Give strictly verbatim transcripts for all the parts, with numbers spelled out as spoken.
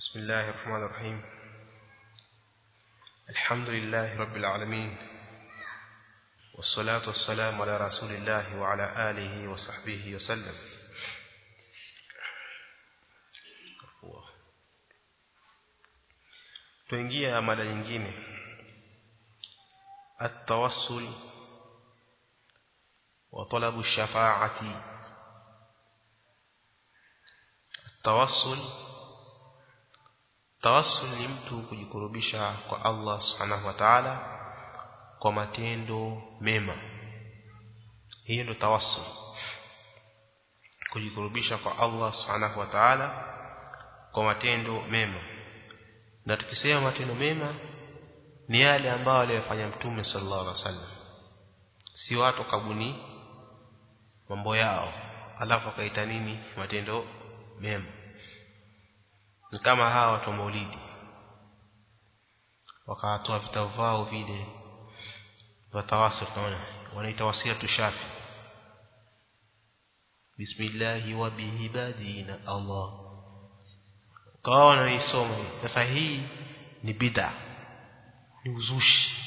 بسم الله الرحمن الرحيم. الحمد لله رب العالمين، والصلاة والسلام على رسول الله وعلى آله وصحبه وسلم. tuingia mada nyingine, at-tawassul wa talabu ash-shafa'ati. Tawassul Tawassul ni mtu kujikurubisha kwa Allah Subhanahu wa Ta'ala kwa matendo mema. Hiyo ndio tawassul, kujikurubisha kwa Allah Subhanahu wa Ta'ala kwa matendo mema. Na tukisema matendo mema ni yale ambayo aliyofanya Mtume sallallahu alaihi wasallam, si watu kabuni mambo yao alafu akaita nini matendo mema. Ni kama hawa watu wa Maulidi wakatoa vitabu vao vile vya tawassul, tunaona wanaita wasilatu shafi, bismillahi wa bihi badina Allah, kwa wanaisoma. Sasa hii ni bid'a, ni uzushi.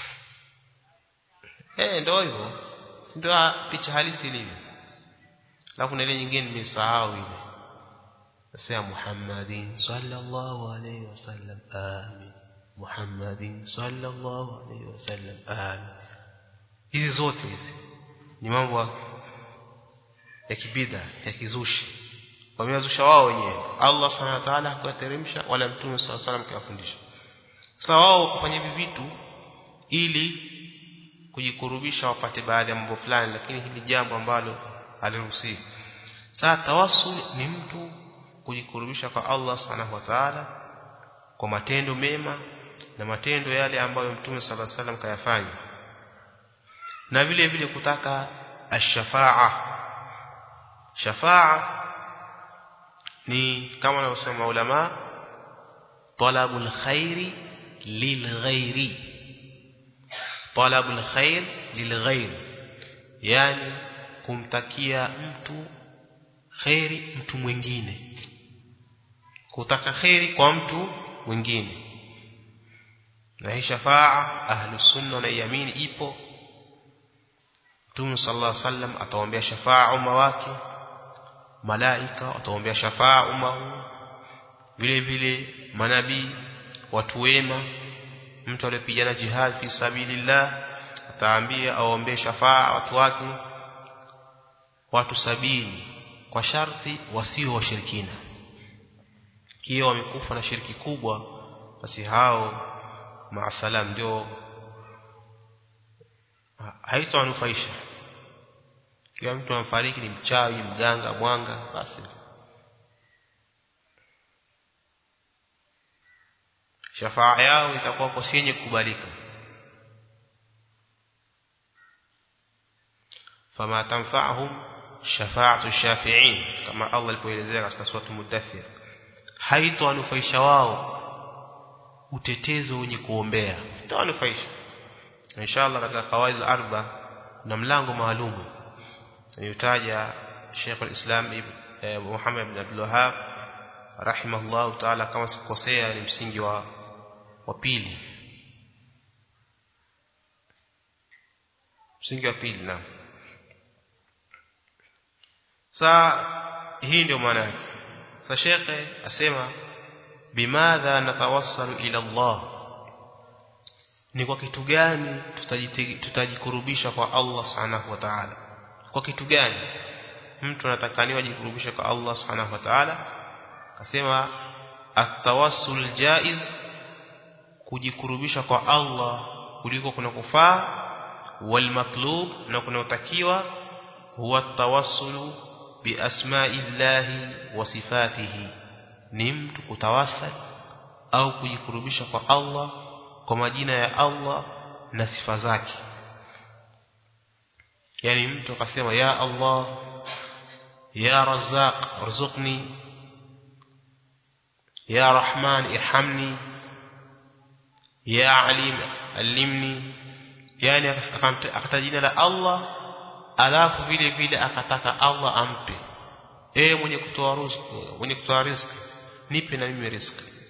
Eh, ndio hivyo, ndio picha halisi ilivyo. Na kuna ile nyingine nimesahau ile, nasema Muhammadin sallallahu alayhi wasallam amin, Muhammadin sallallahu alayhi wasallam amin. Hizi zote hizi ni mambo ya kibida, ya kizushi, wameyazusha wao wenyewe. Allah Subhanahu wa Ta'ala hakuteremsha wala Mtume sallallahu alayhi wasallam kafundisha. Sasa wao kufanya hivi vitu ili kujikurubisha wapate baadhi ya mambo fulani, lakini hili jambo ambalo haliruhusiwi. Sasa tawassul ni mtu kujikurubisha kwa Allah Subhanahu wa Ta'ala kwa matendo mema na matendo yale ambayo Mtume sallallahu alaihi wasallam kayafanya, na vile vile kutaka ash-shafa'a. Shafa'a ni kama wanavyosema ulama, talabul khairi lilghairi, talabul khair lilghairi, yani kumtakia mtu khairi mtu mwingine, kutaka khairi kwa mtu mwingine. Na hii shafa'a ahlus sunna na yamini ipo. Mtume sallallahu alaihi wasallam ataombea shafa'a umma wake, malaika wataombea shafa'a umma huu, vile vile manabii, watu wema. Mtu aliyepigana jihad fi sabilillah ataambia aombee shafa'a watu wake, watu sabini, kwa sharti wasio washirikina. Kio wamekufa na shirki kubwa, basi hao maasalam ndio haitawanufaisha. Kila mtu amfariki ni mchawi, mganga, mwanga, basi shafa'a yao itakuwa kwa senye kukubalika. Fama tanfa'uhum shafa'atu shafi'in, kama Allah alipoelezea katika sura Mudaththir, haitawanufaisha wao utetezo wenye kuombea, itawanufaisha. Inshallah katika qawaid al-arba na mlango maalum yutaja Sheikh al-Islam Ibn Muhammad ibn Abdul Wahhab rahimahullah ta'ala, kama sikosea ni msingi wa wa pili, msingi wa pili. Na sa hii ndio maana yake. Sasa shekhe asema bimadha natawassalu ila Allah, ni kwa kitu gani tutajikurubisha kwa Allah Subhanahu wa Ta'ala? Kwa kitu gani mtu anatakaniwa ajikurubisha kwa Allah Subhanahu wa Ta'ala? Akasema at-tawassul jaiz, kujikurubisha kwa Allah kuliko kuna kufaa, wal matlub, na kunaotakiwa, huwa at-tawassulu bi asma'illahi wa sifatihi, ni mtu kutawassal au kujikurubisha kwa Allah kwa majina ya Allah na sifa zake. Yani mtu akasema ya Allah, ya Razzaq arzuqni, ya Rahman irhamni, ya Alim allimni, yani akataja jina la Allah alafu vile vile akataka Allah ampe, eh mwenye kutoa riziki, mwenye kutoa riziki nipe na mimi riziki.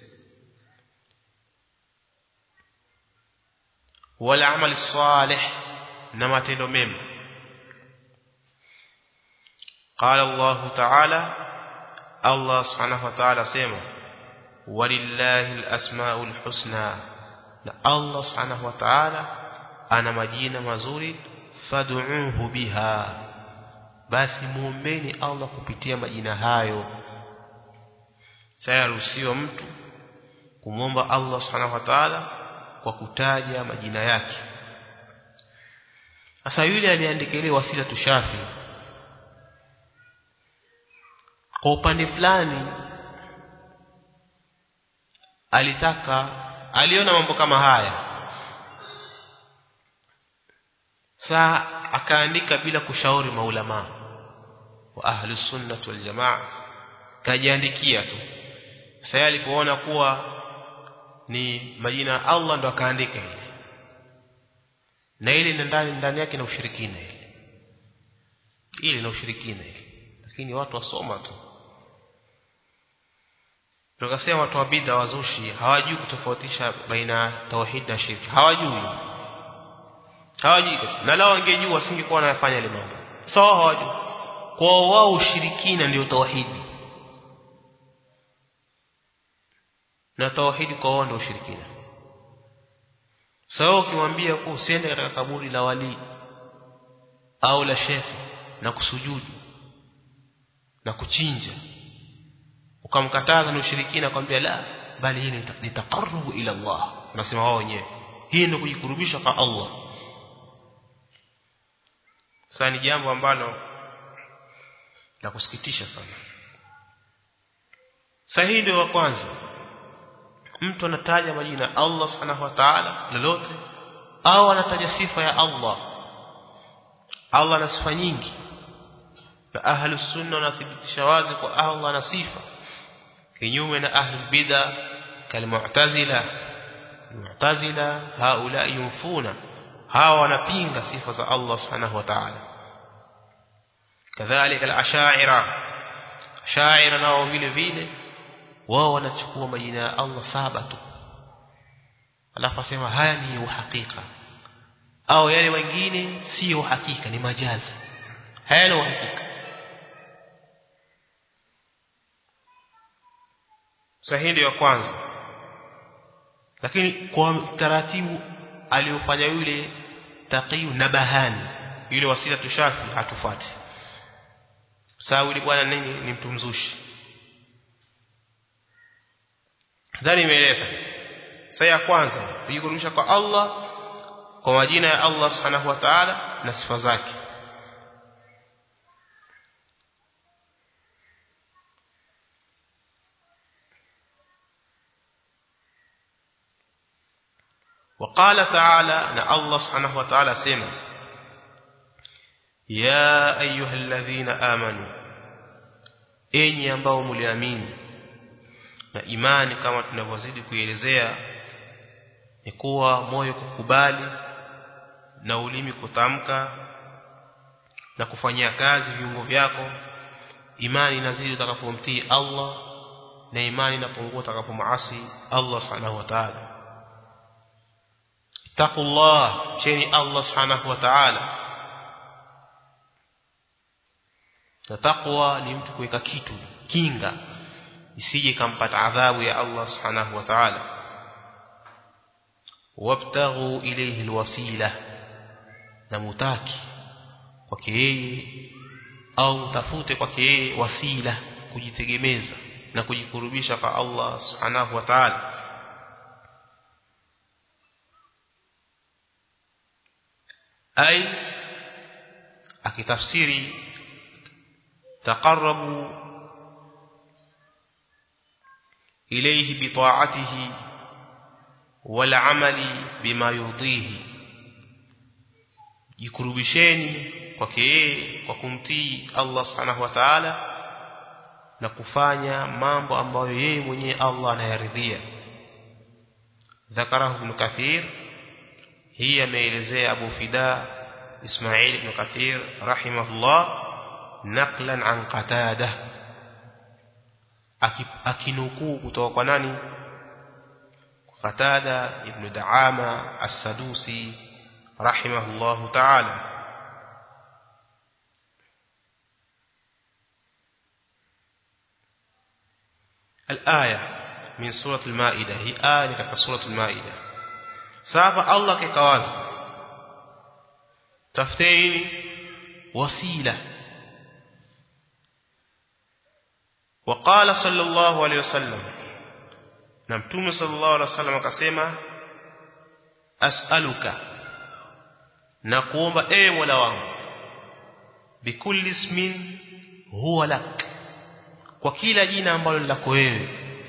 wal amali salih na matendo mema. Qala Allah ta'ala, Allah subhanahu wa ta'ala sema walillahi al-asmaul husna, na Allah subhanahu wa ta'ala ana majina mazuri, fad'uuhu biha, basi muombeni Allah kupitia majina hayo. Sayaruhusiwa mtu kumwomba Allah subhanahu wa ta'ala kwa kutaja majina yake. Sasa yule aliandika ile wasila tushafi, kwa upande fulani alitaka, aliona mambo kama haya, saa akaandika bila kushauri maulama wa ahli sunnah wal jamaa, kajiandikia tu. Sasa alipoona kuwa ni majina ya Allah ndo akaandika ile, na ile ndani ndani yake na ushirikina ile ile na ushirikina ile, lakini watu wasoma tu. Tukasema watu wa bid'a wazushi hawajui kutofautisha baina tauhid na shirki, hawajui hawajui na lao wangejua singekuwa wanafanya ile mambo. Sawa, hawajui. Kwa wao ushirikina ndio tauhidi, na tauhidi kwa wao ndio ushirikina. Sawa, ukimwambia kwa usiende katika kaburi la wali au la shekhi na kusujudu na kuchinja, ukamkataza na ushirikina, kwambia la, bali hii ni taqarrubu ila Allah, nasema wao wenyewe hii ndio kujikurubisha kwa Allah. Sasa ni jambo ambalo la kusikitisha sana. Sahihi ndio wa kwanza, mtu anataja majina Allah subhanahu wa ta'ala lolote, au anataja sifa ya Allah. Allah ana sifa nyingi, na ahli sunna wanathibitisha wazi kwa Allah ana sifa, kinyume na ahli bid'a kal mu'tazila. Mu'tazila haula yunfuna, hawa wanapinga sifa za Allah subhanahu wa ta'ala. Kadhalika al-ash'ira, ash'ira nao vile vile wao wanachukua majina ya Allah saba tu, alafu asema haya ni uhakika, au yale wengine si uhakika, ni majazi, haya ni uhakika. Sahihi ya kwanza, lakini kwa taratibu aliofanya yule Taqiyu Nabahani, yule wasila tushafi, hatufuati. Sawa, yule bwana nini, ni mtu mzushi. Dhani imeeleka. Sasa ya kwanza kujikurubisha kwa Allah kwa majina ya Allah subhanahu wa ta'ala na sifa zake. وقال تعالى ان الله سبحانه وتعالى سمع يا ايها الذين امنوا, enyi ambao mliamini. Na imani kama tunavyozidi kuielezea ni kuwa moyo kukubali na ulimi kutamka na kufanyia kazi viungo vyako. Imani inazidi utakapomtii Allah, na imani inapungua utakapomuasi Allah subhanahu wa ta'ala. Taqullah, cheni Allah subhanahu wa ta'ala. Na taqwa ni mtu kuweka kitu kinga isije kampata adhabu ya Allah subhanahu wa ta'ala. Wabtaghu ilayhi alwasila, na mutaki kwake yeye au tafute kwake yeye wasila, kujitegemeza na kujikurubisha kwa Allah subhanahu wa ta'ala. Ay akitafsiri taqarrabu ilayhi bi ta'atihi wal amali bima yurdihi, jikurubisheni kwake yeye kwa kumtii Allah subhanahu wa ta'ala na kufanya mambo ambayo yeye mwenyewe Allah anayaridhia. Dhakarahu Ibn Kathir, hii ameelezea Abu Fida Ismail ibn Kathir rahimahullah naqlan an Qatada, akinukuu kutoka kwa nani? Qatada ibn Da'ama as-Sadusi rahimahullahu ta'ala. الآية من سورة المائدة هي آية katika سورة المائدة. Sasa Allah kikawazi tafuteni wasila. وقال صلى الله عليه وسلم, na mtume sallallahu alaihi wasallam akasema, as'aluka, na kuomba ewe Mola wangu, bikulli ismin huwa lak, kwa kila jina ambalo ni lako wewe.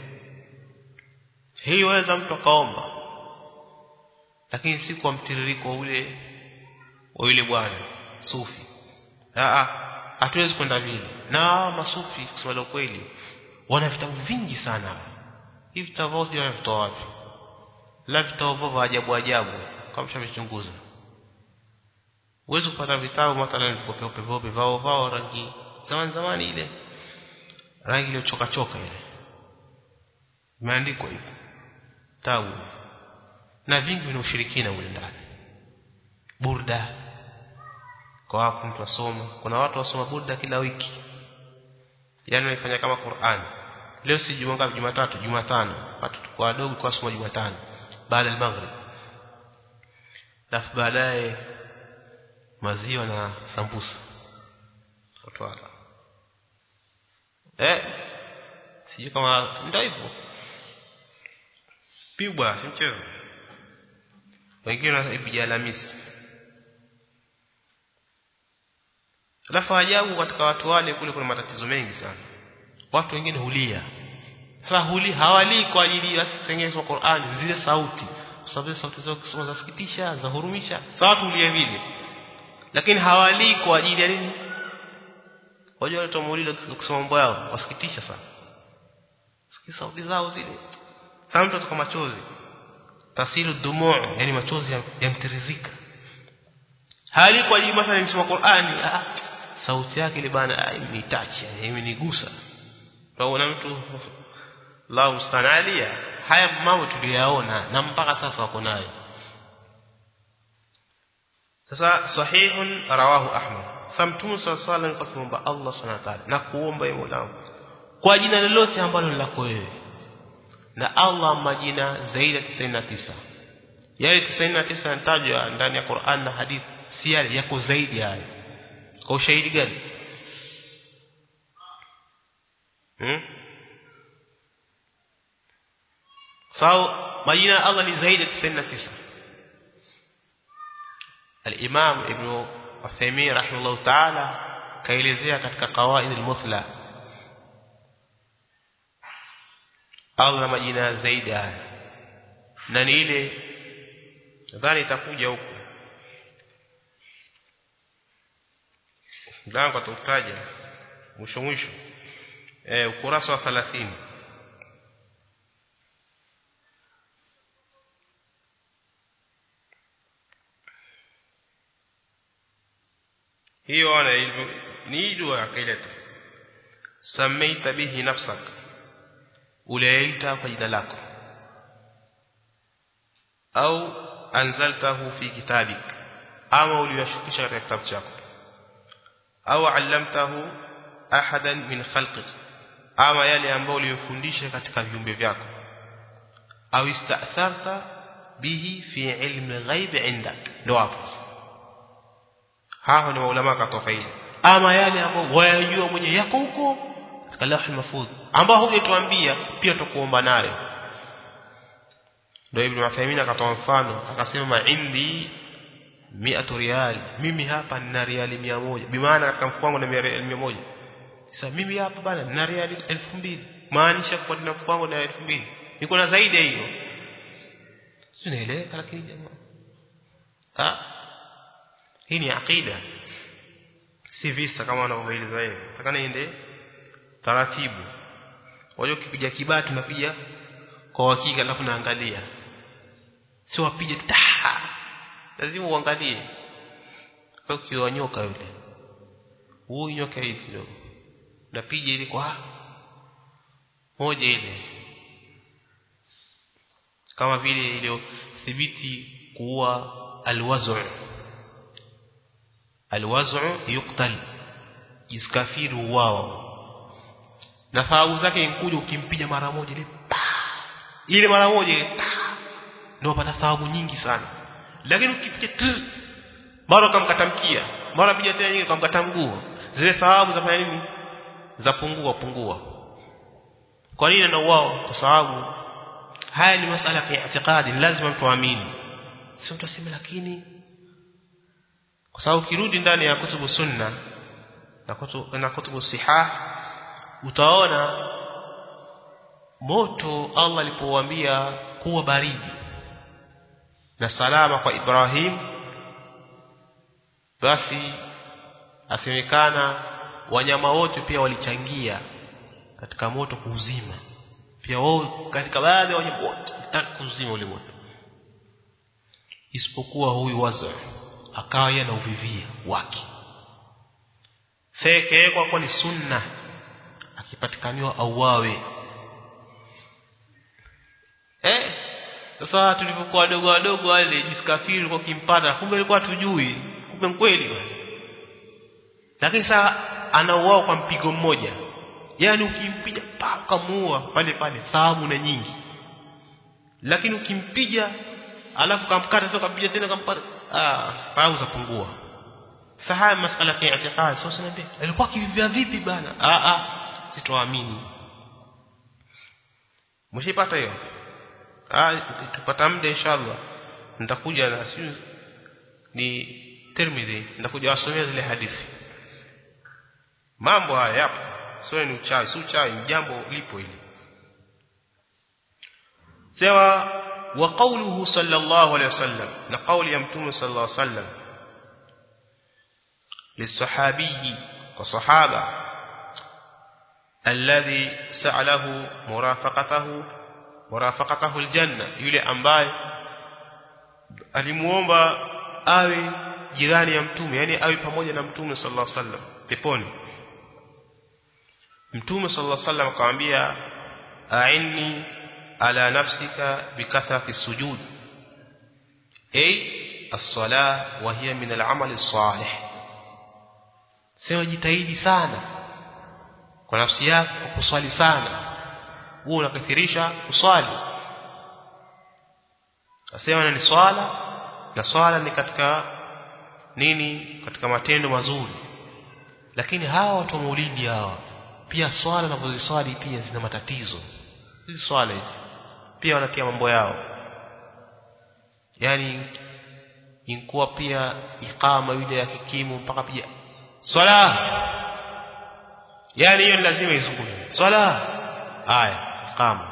Hii waweza mtu akaomba, lakini si kwa mtiririko ule wa yule bwana sufi. Ah, hatuwezi kwenda vile. Na masufi kusema la kweli wana vitabu vingi sana. Hivi vitabu wanavitoa wapi? La vitabu vya ajabu ajabu kama mshavichunguza. Uwezo kupata vitabu mathalan vikope pepe vao vao rangi zamani zamani ile. Rangi ile choka choka ile. Imeandikwa hivyo. Tabu. Na vingi vina ushirikina ule ndani. Burda. Kwa hapo mtu asoma. Kuna watu wasoma burda kila wiki. Yaani wanafanya kama Qur'an. Leo si Jumatatu, Jumatatu, Jumatano. Watu kwa wadogo kwa soma Jumatano baada ya maghrib. Alafu baadaye maziwa na sambusa. Watu wala. Eh? Sijui kama ndio hivyo. Pigwa si mchezo. Wengine wanapiga Alhamisi. Alafu ajabu katika watu wale kule kuna matatizo mengi sana. Watu wengine hulia. Sasa huli hawali kwa ajili ya kusengeza Qur'an, zile sauti. Kwa sababu sauti zao kusoma zasikitisha, za hurumisha. Sasa watu hulia vile. Lakini hawali kwa ajili ya nini? Wajua wale tumuulile kusoma mambo yao, wasikitisha sana. Sikia sauti zao zile. Sasa mtu atoka machozi. Tasilu dumu', yani machozi yamtirizika. Hali kwa ajili mathalan nisoma Qur'ani, ah, sauti yake ile bana imenitacha, imenigusa. Tunaona mtu la mustanalia, haya mambo tuliyaona na mpaka sasa wako nayo. Sasa sahihun rawahu Ahmad. Samtumu sallallahu alayhi wa sallam kwa Allah subhanahu wa ta'ala na kuomba yeye Mola kwa jina lolote ambalo ni lako wewe. Na Allah majina zaidi ya tisini na tisa. Yale tisini na tisa yanatajwa ndani ya Qur'an na hadith, si yale yako zaidi hayo. Kwa ushahidi gani? Hmm? Sawa, majina ya Allah ni zaidi ya tisini na tisa. Al-Imam Ibn Uthaymeen rahimahullah ta'ala kaelezea katika Qawaid al-Muthla, Allah majina zaidi haya. Na ni ile nadhani itakuja huko. Mlango atautaja mwisho mwisho. Eh, ukurasa wa thelathini. Hiyo ana ni dua akaileta. Samaita bihi nafsak, uliita kwa jina lako, au anzaltahu fi kitabik, ama uliyashukisha katika kitabu chako, au allamtahu ahadan min khalqik, ama yale ambayo uliyofundisha katika viumbe vyako, au ista'tharta bihi fi ilmi ghaib indak. Ndio hapo hao ni maulama katofaidi, ama yale ambayo wayajua mwenye yako huko katika lawh mahfudh ambao hujatuambia pia tukuomba nayo. Ndio Ibn Uthaymeen akatoa mfano akasema, indi mia riyal, mimi hapa nina riali mia moja, bi maana katika mfuko wangu na riali mia moja. Sasa mimi hapa bana nina riali elfu mbili, maanisha kwa nina mfuko wangu na elfu mbili, niko na zaidi ya hiyo. Tunaeleweka? Lakini jamaa ah, hii ni aqida, si visa kama wanavyoeleza yeye. Takana ende taratibu. Wajua kipiga kibati unapiga kwa hakika, alafu naangalia, sio wapige tu, lazima uangalie. Sio kiwa nyoka yule, huyu nyoka hivi kidogo, napiga ile kwa moja ile, kama vile ile thibiti kuwa alwaz'u alwaz'u yuqtal iskafiru wao na thawabu zake inkuja ukimpiga mara moja ile ile mara moja ile ndio unapata thawabu nyingi sana. Lakini ukipiga mara kamkatamkia mara piga tena nyingine kamkata mguu zile thawabu zafanya nini zapungua pungua. Kwa nini na wao? Kwa sababu haya ni masala ya itikadi, lazima mtu aamini. Sio mtu aseme lakini kwa sababu kirudi ndani ya kutubu sunna na kutubu na kutubu sihah utaona moto Allah alipowaambia kuwa baridi na salama kwa Ibrahim, basi asemekana wanyama wote pia walichangia katika moto kuuzima. Pia wao katika baadhi ya wanyama wote wataka kuuzima ule moto, isipokuwa huyu Wazir akawa yeye na uvivia wake. Seke kwa kwa ni sunna akipatikaniwa auawe. Eh sasa tulipokuwa wadogo wadogo wale jiskafiri kwa kimpata, kumbe alikuwa tujui, kumbe kweli bwana. Lakini sasa anauao kwa mpigo mmoja, yani ukimpiga paka muua pale pale thawabu na nyingi. Lakini ukimpiga alafu kamkata toka piga tena kampata, ah thawabu zapungua. Sasa haya masala ya itikadi sasa niambie alikuwa kivivia vipi bana? Ah ah sitoamini. Mshipata hiyo? Ah tupata muda inshallah nitakuja na sio ni Tirmidhi, nitakuja wasomea zile hadithi. Mambo haya yapo, sio ni uchawi, sio uchawi, jambo lipo hili. Sawa. Wa qawluhu sallallahu alayhi wasallam, na qawli ya mtume sallallahu alayhi wasallam lisahabi wa sahaba alladhi sa'alahu murafaqatahu murafaqatahu aljanna, yule ambaye alimuomba awe jirani ya mtume, yani awe pamoja na mtume sallallahu alayhi wasallam peponi. Mtume sallallahu alayhi wasallam akamwambia a'inni ala nafsika bikathrati sujud, ay as-salah wa hiya min al-amal as-salih. Sema jitahidi sana kwa nafsi yako kwa kuswali sana, wewe unakathirisha kuswali. Asema ni swala, na swala ni katika nini? Katika matendo mazuri. Lakini hawa watu wa maulidi hawa pia swala na kuziswali pia zina matatizo. Hizi swala hizi pia wanatia mambo yao, yani inkuwa pia iqama yule ya kikimu mpaka pia swala, yani hiyo lazima izungumwe swala. Haya iqama.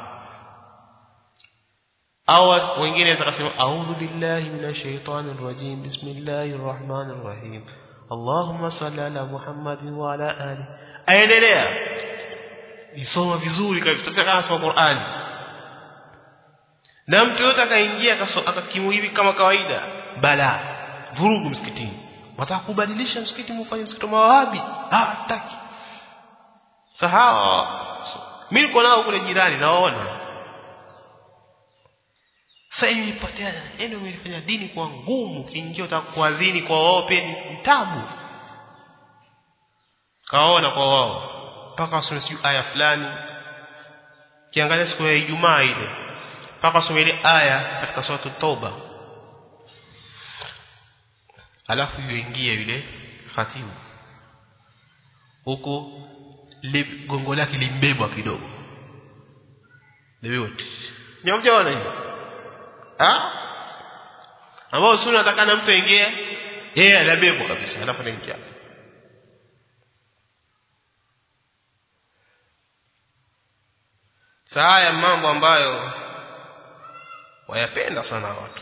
Au wengine watakasema a'udhu billahi minash shaitanir rajim bismillahir rahmanir rahim Allahumma salli ala Muhammadin wa ala ali. Aendelea isoma vizuri kabisa kama soma Qur'ani. Na mtu yote akaingia akakimu hivi kama kawaida, bala vurugu msikitini. Wataka kubadilisha msikiti mfanye msikiti mawahabi? Ah taki. Sahawa mimi niko nao kule jirani naona. Sasa imepotea, ndio imefanya dini kwa ngumu. Kiingia utakuadhini kwa wao pia ni tabu. Kaona kwa wao mpaka wasome aya fulani. Kiangalia siku ya Ijumaa ile mpaka wasome ile aya katika sura at-Tauba, alafu yuingie yule khatibu huko gongo lake limbebwa kidogo lewote. Nyamjaona hiyo ah ambao sunna atakana mtu aingie yeye anabebwa kabisa, alafu anaingia. Saa mambo ambayo wayapenda sana watu.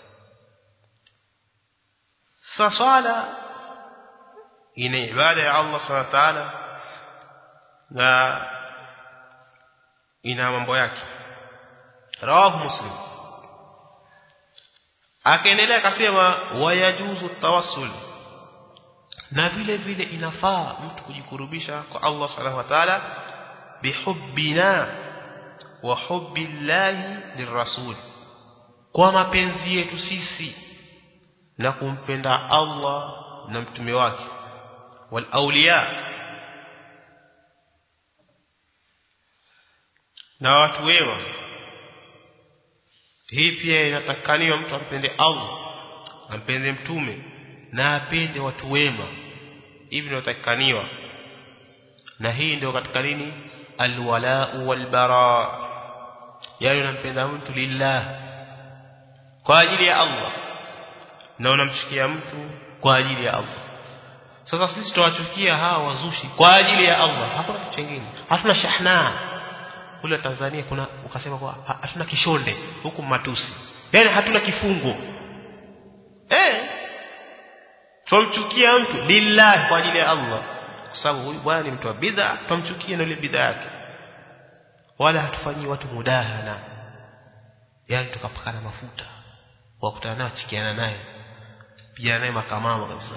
Sasa swala ina ibada ya Allah subhanahu wa ta'ala na ina mambo yake. Rawahu Muslim. Akaendelea akasema wayajuzu tawassul, na vile vile inafaa mtu kujikurubisha kwa Allah subhanahu wa ta'ala bihubbina wa hubbillahi lirrasul, kwa mapenzi yetu sisi na kumpenda Allah na mtume wake wal awliya na watu wema. Hii pia inatakaniwa mtu ampende Allah, ampende mtume na apende watu wema. Hivi ndio inatakaniwa. Na hii ndio katika nini? Alwala walbara. Yaani unampenda mtu lillah, kwa ajili ya Allah, na unamchukia mtu kwa ajili ya Allah. Sasa sisi tuwachukia hawa wazushi kwa ajili ya Allah, hakuna kitu kingine. Hatuna shahna. Kule Tanzania kuna ukasema kwa hatuna kishonde, huku matusi. Yaani hatuna kifungo. Eh? Tumchukia mtu lillah, kwa ajili ya Allah. Kwa sababu huyu bwana ni mtu wa bid'a, tumchukie na ile bid'a yake. Wala hatufanyii watu mudahana. Yaani tukapakana mafuta, wakutana naye chikiana naye, pia naye makamama kabisa.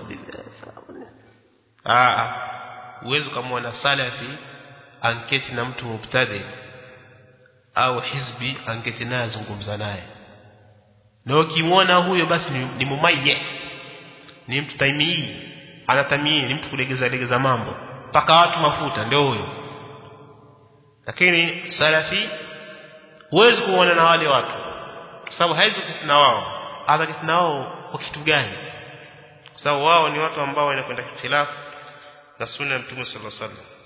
Ah, uwezo kama na salafi anketi na mtu mubtadi au hizbi anketi naye azungumza naye. Na ukimwona huyo basi ni, ni mumayye, ni mtu taimii, anatamii, ni mtu kulegeza legeza mambo paka watu mafuta, ndio huyo. Lakini salafi huwezi kuona na wale watu, kwa sababu haizo kitina wao. Hata kitina wao kwa kitu gani? Kwa sababu wao ni watu ambao wanakwenda khilafu na sunna ya Mtume sallallahu alaihi wasallam.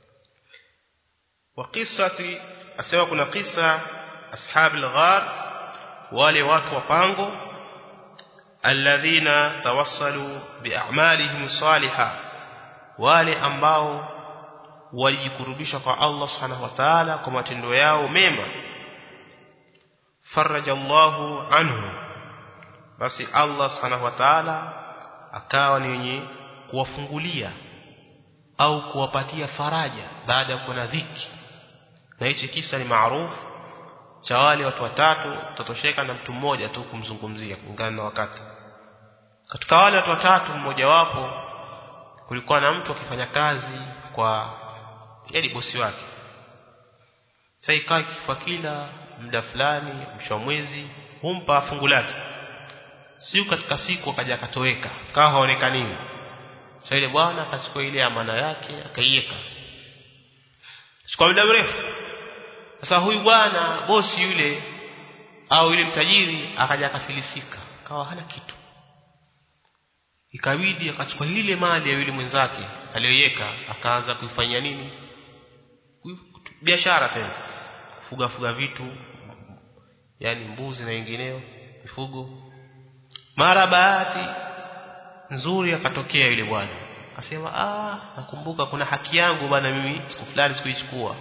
Wa qissati, asema kuna kisa ashabil ghar, wale watu wa pango, alladhina tawassalu bi'amalihim salihah, wale ambao walijikurubisha kwa Allah subhanahu wa ta'ala kwa matendo yao mema. Faraja Allahu anhu, basi Allah subhanahu wa ta'ala akawa ni mwenye kuwafungulia au kuwapatia faraja baada ya kuwa na dhiki. Na hichi kisa ni maarufu cha wale watu watatu, tatosheka na mtu mmoja tu kumzungumzia kulingana na wakati. Katika wale watu watatu, mmoja wapo kulikuwa na mtu akifanya kazi kwa yani bosi wake. Sasa ikawa kifa kila muda fulani, mwisho wa mwezi humpa fungu lake. Siku katika siku akaja akatoweka, kawa haonekani. Sasa ile bwana akachukua ile amana yake akaiweka. Chukua muda mrefu. Sasa huyu bwana bosi yule au yule mtajiri akaja akafilisika, kawa hana kitu. Ikabidi akachukua ile mali ya yule mwenzake aliyoiweka, akaanza kuifanyia nini? Biashara tena. Kufuga fuga vitu, yani mbuzi na wengineo, mifugo. Mara bahati nzuri akatokea yule bwana. Akasema, "Ah, nakumbuka kuna haki yangu bwana, mimi siku fulani sikuichukua."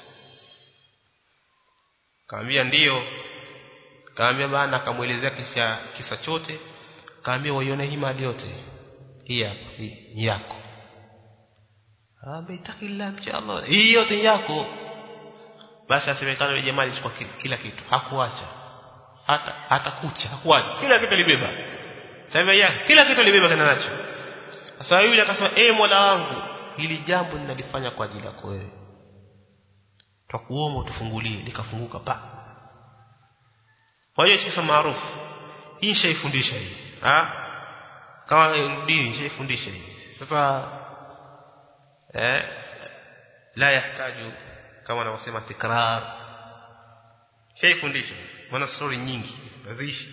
Kaambia ndio. Kaambia bwana, akamuelezea kisa kisa chote. Kaambia waione hii mali yote. Hii hapa, hii ni yako. Ametakilla inshallah. Hii yote ni yako. Basi asemekana yule jamaa alichukua kila kitu, hakuacha. Hata hata kucha, hakuacha. Kila kitu alibeba. Sasa yeye kila kitu alibeba kana nacho. Sasa yule akasema, "Eh Mola wangu, hili jambo ninalifanya kwa ajili yako wewe. Tukuomba utufungulie." Likafunguka pa. Kwa hiyo kisa maarufu. Hii shaifundisha hii. Ah? Kama dini shaifundisha hii. Sasa eh la yahitaji kama wanavyosema tikrar. Shaifundisha. Wana story nyingi naziishi.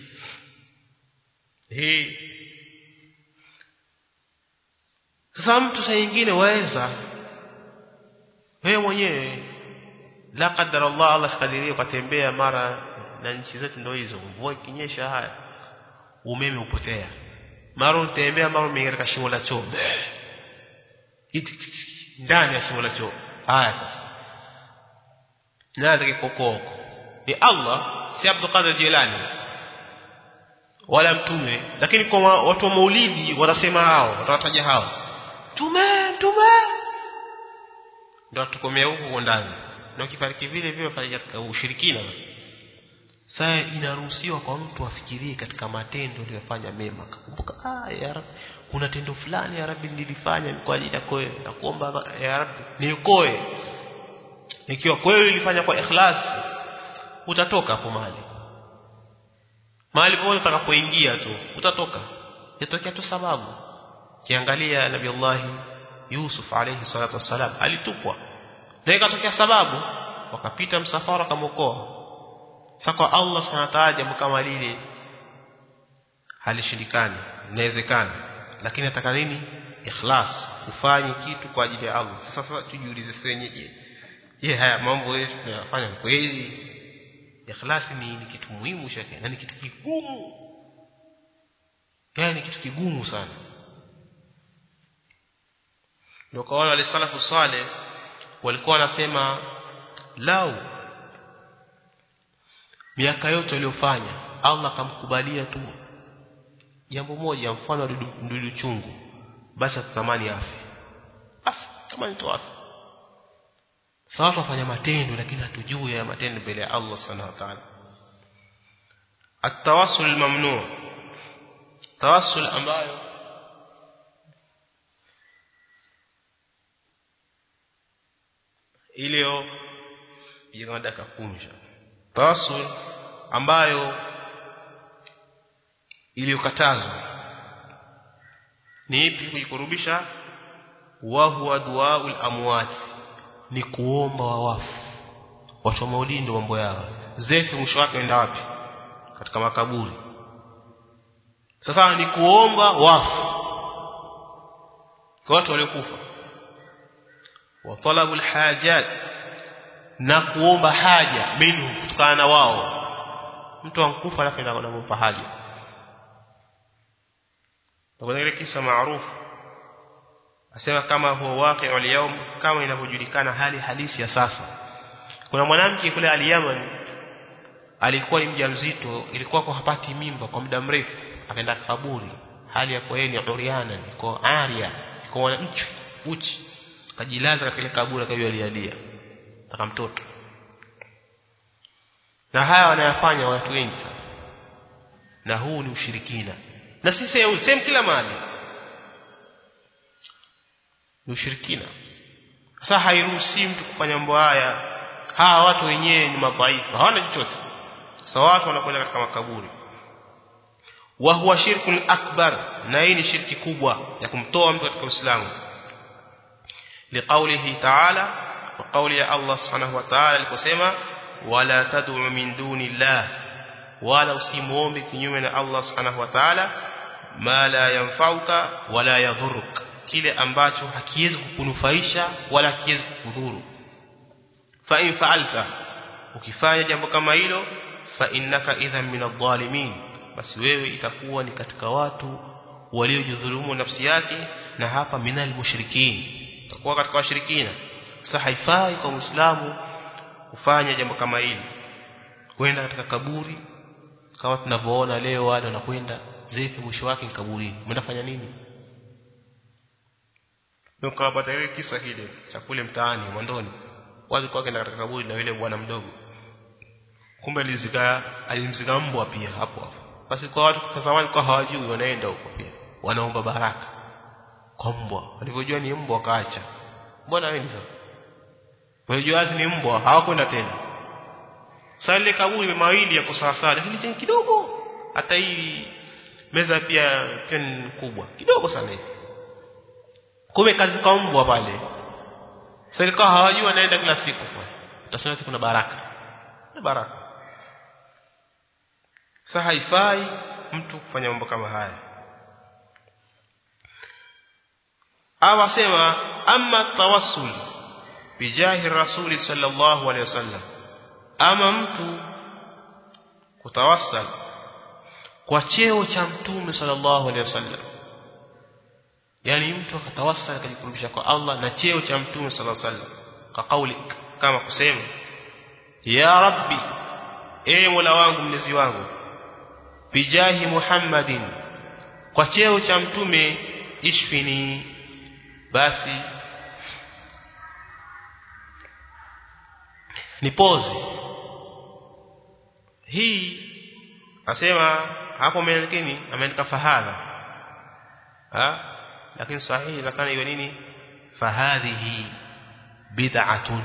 Hii sasa mtu saa nyingine waweza wewe mwenyewe la qadar Allah Allah sikadirie ukatembea mara, na nchi zetu ndio hizo, mvua ikinyesha haya umeme upotea. Mara utembea mara umeingia katika shimo la choo. Ndani ya shimo la choo. Haya sasa. Nani kikokoko? Ni Allah, si Abdul Qadir Jilani wala mtume. Lakini kwa watu wa Maulidi wanasema hao, watawataja hao. Tume, tume. Ndio tukomea huko ndani. Na ukifariki vile vile fanya katika ushirikina. Sasa inaruhusiwa kwa mtu afikirie katika matendo aliyofanya mema. Kumbuka, ah ya Rabbi, kuna tendo fulani ya Rabbi nilifanya kwa ajili yako wewe. Nakuomba ya Rabbi niokoe. Ikiwa kweli ulifanya kwa ikhlas, utatoka hapo mali. mahali popote utakapoingia tu utatoka, yatokea tu sababu. Kiangalia Nabii Allah Yusuf alayhi salatu wasalam alitupwa na ikatokea sababu, wakapita msafara kamokoa. Sasa kwa Allah subhanahu wa ta'ala jambo kama lile halishindikani, inawezekana, lakini nataka nini? Ikhlas, ufanye kitu kwa ajili ya Allah. Sasa tujiulize senyeje, je, haya mambo yetu tunayofanya kweli? Ikhlas ni, ni kitu muhimu shaka, na ni kitu kigumu, yani kitu kigumu sana. Ndio kwa wale salafu saleh walikuwa wanasema lau miaka yote aliyofanya Allah akamkubalia tu jambo moja, mfano ndudu chungu, basi tutamani afe, afe tamani tu afe. Sawa tufanya matendo lakini hatujui ya matendo mbele ya Allah subhanahu wa ta'ala. At-tawassul mamnu, tawassul ambayo ileo yenye dakika kumi, tawassul ambayo iliyokatazwa ni ipi? Kujikurubisha wa huwa duaul amwat, ni kuomba wawafu. Watu wa maulidi ndio mambo yao, zefu mwisho wake enda wapi? Katika makaburi. Sasa ni kuomba wafu kwa watu waliokufa. Wa talabul hajat, na kuomba haja minhu, kutokana na wao. Mtu ankufa alafu anaenda kumpa haja. Kuna ile kisa maarufu asema kama huwa waqi'u al-yawm, kama inavyojulikana hali halisi ya sasa. Kuna mwanamke kule al-Yaman alikuwa ni mjamzito, ilikuwa kwa hapati mimba kwa muda mrefu, akaenda kaburi hali ya kwa yeye ni uriana, iko aria, iko mchu uchi, kajilaza katika kaburi akajua alialia taka mtoto. Na haya wanayafanya watu wengi sana, na huu ni ushirikina, na sisi useme kila mahali ni ushirikina. Sasa hairuhusi mtu kufanya mambo haya. Hawa watu wenyewe ni madhaifu, hawana chochote. Sasa watu wanakwenda katika makaburi. Wa huwa shirkun akbar, na hii ni shirki kubwa ya kumtoa mtu katika Uislamu. Liqaulihi ta'ala, wa qauli ya Allah subhanahu wa ta'ala aliposema wala tad'u min dunillah, wala usimuombe kinyume na Allah subhanahu wa ta'ala ma la yanfa'uka wala yadhurruka, kile ambacho hakiwezi kukunufaisha wala hakiwezi kukudhuru. Fa in fa'alta, ukifanya jambo kama hilo, fa innaka idhan min adh-dhalimin, basi wewe itakuwa ni katika watu waliojidhulumu nafsi yake, na hapa minal mushrikin, utakuwa katika washirikina. Sasa haifai kwa Muislamu kufanya jambo kama hili, kwenda katika kaburi kama tunavyoona leo wale wanakwenda zefu mwisho wake kaburini. Mnafanya nini? Ndio kapata ile kisa kile cha kule mtaani Mwandoni, wale kwa kwenda katika kaburi na yule bwana mdogo, kumbe alizika alimzika mbwa pia hapo hapo. Basi kwa watu kwa zamani kwa hawajui, wanaenda huko pia wanaomba baraka kwa mbwa, walivyojua ni mbwa wakaacha. Mbona wewe sasa wajua ni mbwa, hawakwenda tena. Sasa ile kaburi mawili yako sawa sawa, lakini chini kidogo, hata hii meza pia pen kubwa kidogo sana hivi, kumbe kazi kwa mbwa pale. Sasa ilikuwa hawajui, wanaenda kila siku kwa utasema kuna baraka na baraka. Sasa haifai mtu kufanya mambo kama haya. Awasema amma tawassul bijahi rasuli sallallahu alaihi wasallam, ama mtu kutawassal kwa cheo cha mtume sallallahu alaihi wasallam, yani mtu akatawassal akajikurubisha kwa Allah na cheo cha mtume sallallahu alaihi wasallam, kwa kauli kama kusema ya rabbi, e mola wangu mlezi wangu, bijahi muhammadin, kwa cheo cha mtume, ishfini, basi nipoze. Hii asema hapo melekeni ameandika fahadha, ha lakini sahihi lakini iwe nini? Fahadhihi bid'atun,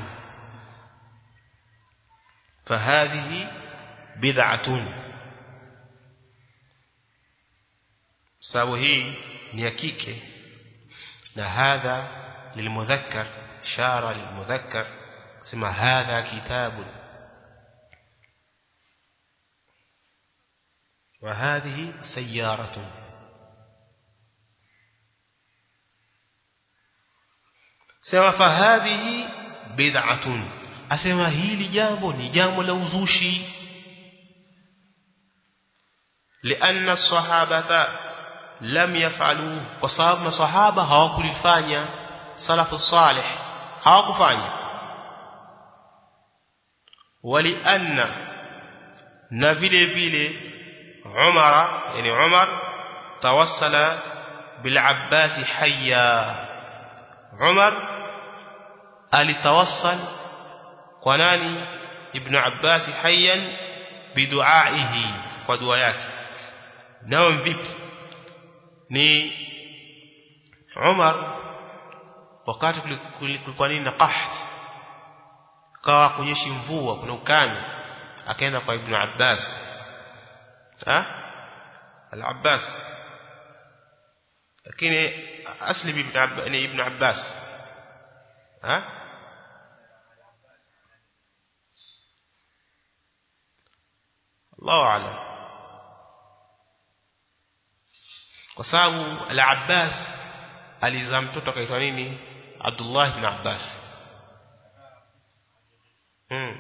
fahadhihi bid'atun, sababu hii ni ya kike na hadha lilmudhakkar ishara lilmudhakkar sema hadha kitabu wa hadhihi sayyaratu sema fa hadhihi bid'atun asema hili jambo ni jambo la uzushi لأن الصحابة لم يفعلوه وصحاب masahaba hawakulifanya salafu salih hawakufanya walianna na vile vile Umar yani Umar tawassala bil Abbas hayya Umar alitawassal kwa nani ibn Abbas hayyan biduaihi kwa dua yake nao vipi ni Umar wakati kulikuwa nini na qaht kawa kunyeshi mvua kuna ukame akaenda kwa ibn Abbas ha al-Abbas lakini asli ibn Abbas ni ibn Abbas ha Allahu a'lam kwa sababu al-Abbas alizaa mtoto akaitwa nini Abdullah ibn Abbas mm.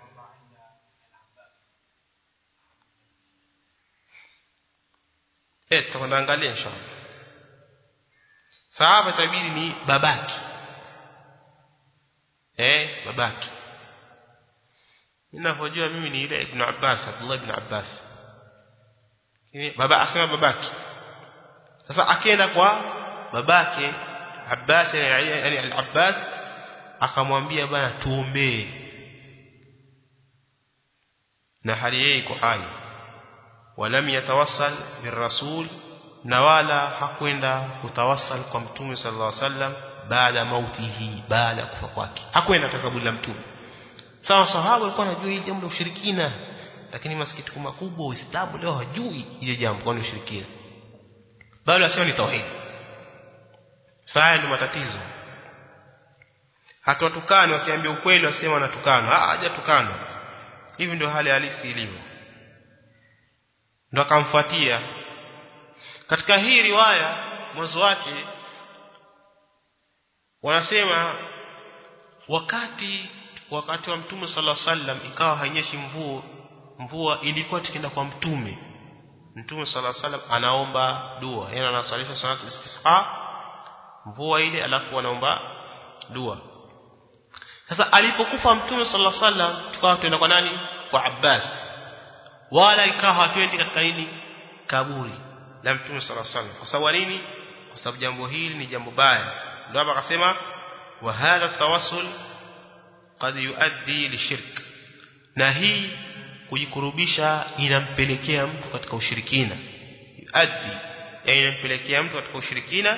eh tutaangalia inshallah sahaba tabiri ni babaki eh babaki ninafojua mimi ni ile ibn Abbas Abdullah ibn Abbas ni baba asema babaki sasa akaenda kwa babake Abbas yani al-Abbas akamwambia bana tuombee na hali yeye iko hai walam yatawassal birrasul na wala hakwenda kutawassal kwa mtume sallallahu alaihi wasallam baada mautihi baada kufa kwake hakwenda takabuli la mtume sawa sahaba walikuwa wanajua hili jambo la ushirikina lakini masikitiko makubwa Uislamu leo hajui ile jambo kwa ushirikina bali asio ni tauhid saa ndio matatizo hata watukani wakiambia ukweli wasema wanatukana ah hajatukana hivi ndio hali halisi ilivyo ndio akamfuatia katika hii riwaya mwanzo wake wanasema wakati wakati wa mtume sallallahu alaihi wasallam ikawa hainyeshi mvua mvua ilikuwa tukienda kwa mtume mtume sallallahu alaihi wasallam anaomba dua yeye anasalisha salatu istisqa mvua ile alafu anaomba dua sasa alipokufa mtume sallallahu alaihi wasallam tukawa tuenda kwa nani kwa Abbas wala ikawa hatuendi katika nini kaburi la mtume sallallahu alaihi wasallam kwa sababu nini kwa sababu jambo hili ni jambo baya ndio hapa akasema wa hadha tawassul qad yuaddi lishirk na hii kujikurubisha inampelekea mtu katika ushirikina yuaddi yani inampelekea mtu katika ushirikina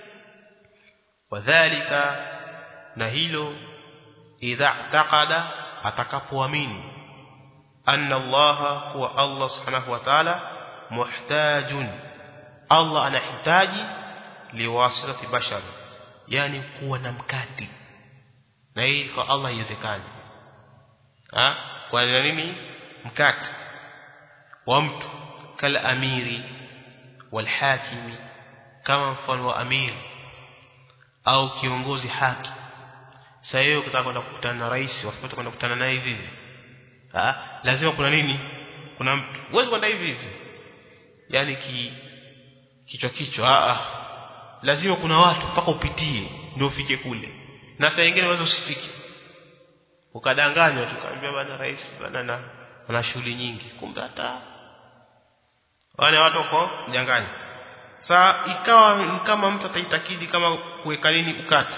wadhālika na hilo idha taqada atakapoamini anna Allah huwa Allah subhanahu wa ta'ala muhtajun Allah anahitaji liwasitati bashar yani kuwa na mkati na hii kwa Allah haiwezekani ah kwa nini mkati wa mtu kala amiri wal hakimi kama mfano wa amiri au kiongozi haki sasa yeye ukitaka kwenda kukutana na rais wafuata kwenda kukutana naye hivi hivi ah lazima kuna nini kuna mtu uweze kwenda hivi hivi yani ki kichwa kichwa ah lazima kuna watu mpaka upitie ndio ufike kule na saa nyingine unaweza usifike ukadanganywa tukaambia bwana rais bwana na ana shughuli nyingi kumbe hata wale watu wako mjangani saa ikawa kama mtu ataitakidi kama kuweka nini ukati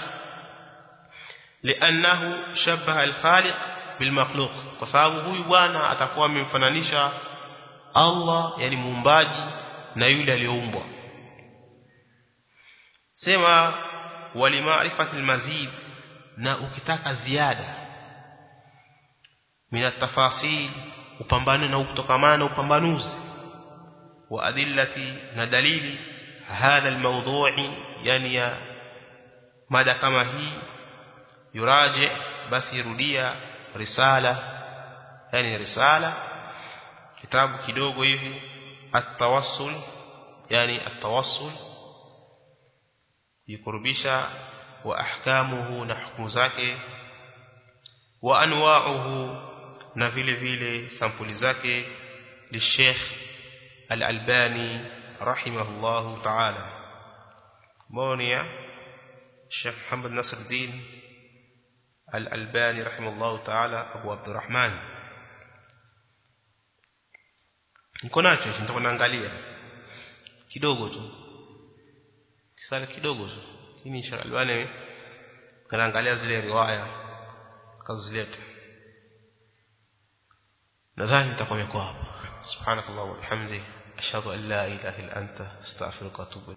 li'annahu shabaha al-khaliq bil makhluq kwa sababu huyu bwana atakuwa amemfananisha Allah yani muumbaji na yule aliyeumbwa sema wali ma'rifati al-mazid na ukitaka ziada mina tafasil upambane na kutokamana na upambanuzi wa adillati na dalili hadha almawdu'i yani ya mada kama hii yuraji basi rudia risala yani risala kitabu kidogo hivi at-tawassul yani at-tawassul yikurubisha wa ahkamuhu na hukumu zake wa anwa'uhu na vile vile sampuli zake li Sheikh Al-Albani rahimahullahu ta'ala monia Sheikh Muhammad Nasruddin Al-Albani rahimahullahu ta'ala Abu Abdurrahman niko nacho nitakuwa naangalia kidogo tu kisala kidogo tu hii Sheikh Al-Albani kanaangalia zile riwaya kazileta nadhani nitakuwa nimekuwa hapa subhanakallah wa bihamdi ashhadu an la ilaha illa anta astaghfiruka wa atubu